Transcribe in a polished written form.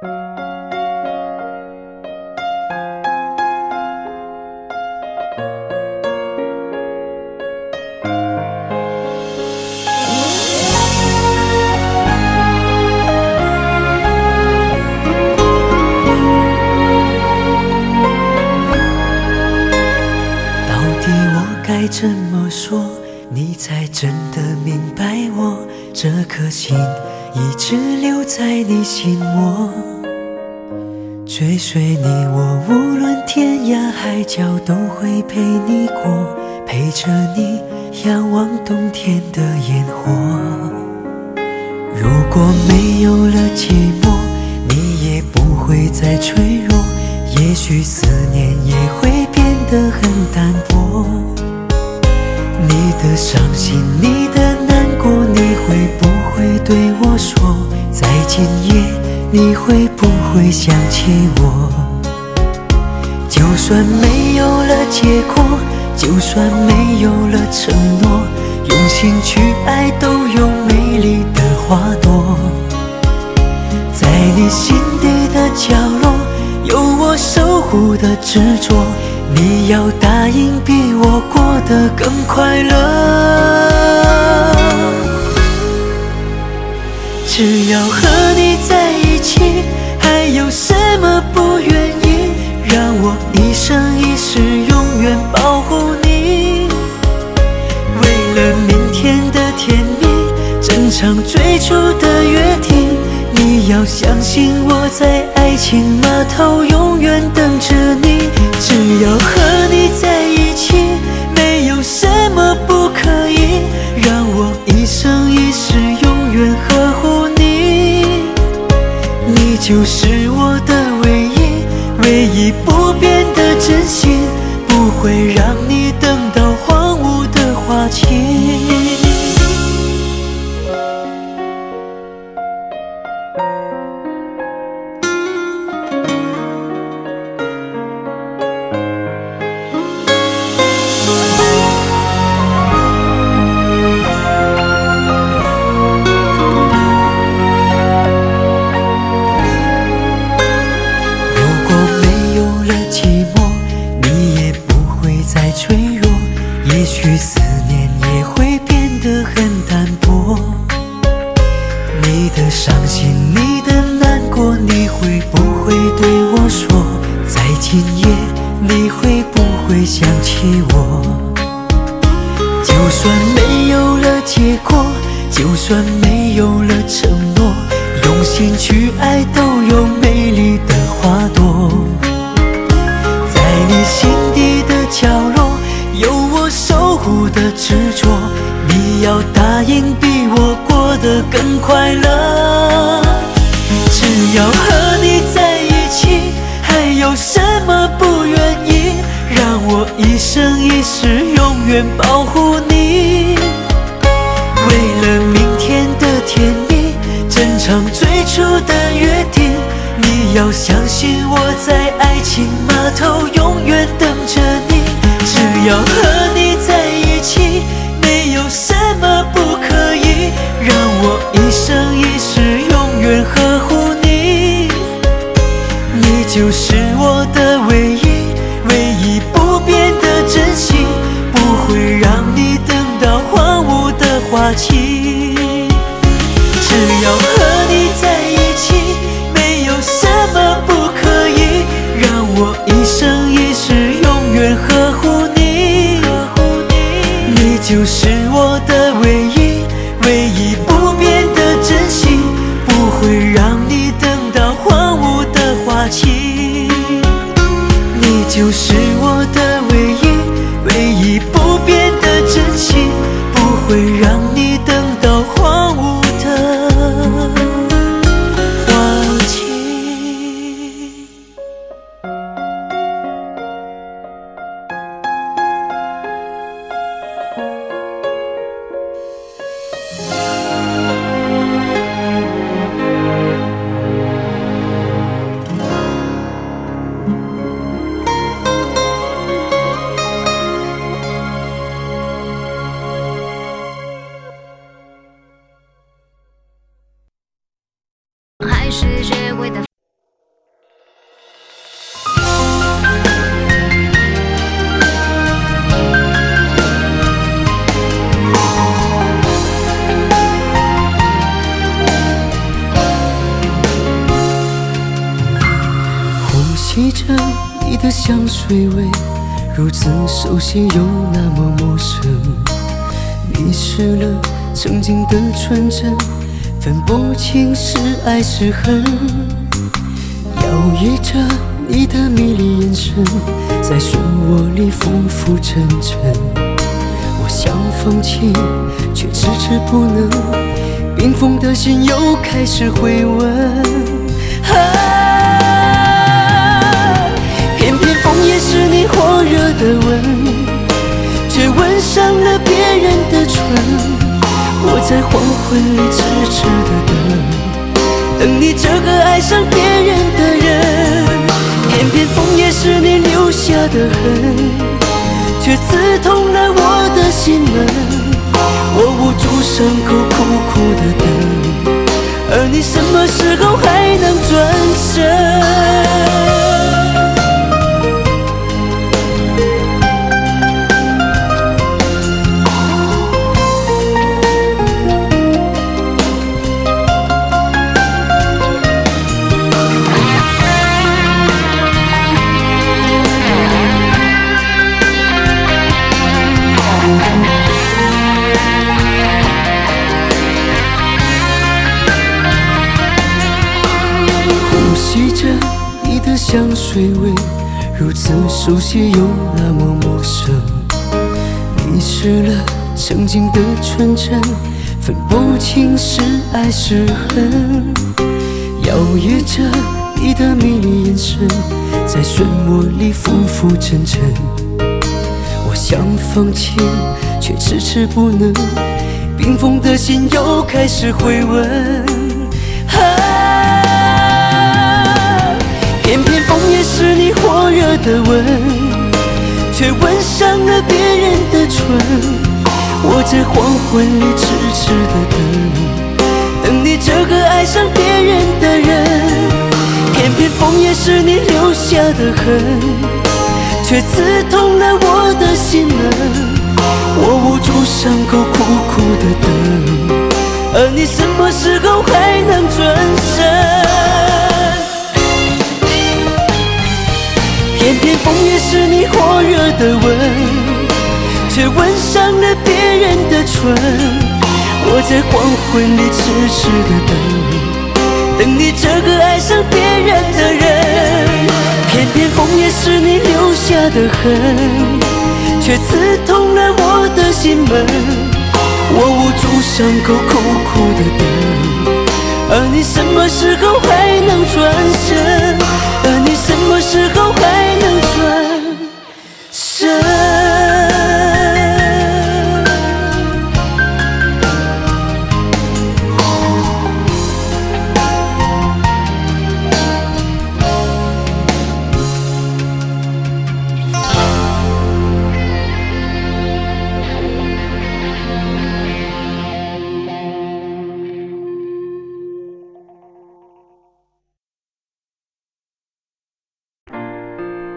该怎么说，你才真的明白我？这颗心一直留在你心窝，追随你我，无论天涯海角都会陪你过，陪着你仰望冬天的烟火。如果没有了寂寞，你也不会再脆弱，也许思念也会变得很淡薄。你的伤心，你的难过，你会不会对我说？在今夜，你会不会想起我？就算没有了结果，就算没有了承诺，用心去爱都有美丽的花朵。在你心底的角落，有我守护的执着，你要答应比我过得更快乐。只要和你在一起，还有什么不愿意？让我一生一世永远保护你。为了明天的甜蜜，整场最初的约定，你要相信我在爱情码头永远等着你。只要和你在一起，没有什么不可以，让我一生一世永远呵护你。你就是我的唯一，唯一不变的真心，不会让你等到荒芜的花期。也许思念也会变得很淡薄，你的伤心，你的难过，你会不会对我说？在今夜，你会不会想起我？就算没有了结果，就算没有了承诺，用心去爱都有美丽的花朵。在你心底的角落，有我守护的执着，你要答应比我过得更快乐。只要和你在一起，还有什么不愿意？让我一生一世永远保护你。为了明天的甜蜜，整场最初的约定，你要相信我在爱情码头永远等着你。只要和你在一起，没有什么不可以，让我一生一世永远呵护你。你就是我的唯一，唯一不变的真心，不会让你等到荒芜的花期。只要和你在一起，没有什么不可以，让我一生一世永远呵护你。你就是我的唯一，唯一不变的真心，不会让你等到荒芜的花期。你就是我的唯一，唯一不变的真心，不会让你等到荒芜的花期。 还是学会的吸着你的香水味，如此熟悉又那么陌生。迷失了曾经的纯真，分不清是爱是恨。摇曳着你的迷离眼神，在漩涡里浮浮沉沉。我想放弃，却迟迟不能，冰封的心又开始回温。偏偏枫叶是你火热的吻，却吻伤了别人的唇。我在黄昏里痴痴地等你这个爱上别人的人。偏偏枫叶是你留下的痕，却刺痛了我的心门。我捂住伤口苦苦地等，而你什么时候还能转身？吸着你的香水味，如此熟悉又那么陌生。迷失了曾经的纯真，分不清是爱是恨。摇曳着你的迷离眼神，在漩涡里浮浮沉沉。我想放弃，却迟迟不能，冰封的心又开始回温。偏偏枫叶是你火热的吻，却吻伤了别人的唇。我在黄昏里痴痴地等你这个爱上别人的人。偏偏枫叶是你留下的痕，却刺痛了我的心门。我捂住伤口苦苦地等，而你什么时候还能转身？偏偏枫叶是你火热的吻，却吻伤了别人的唇。我在黄昏里痴痴地等你这个爱上别人的人。偏偏枫叶是你留下的痕，却刺痛了我的心门。我捂住伤口苦苦地等，而你什么时候还能转身？而你什么时候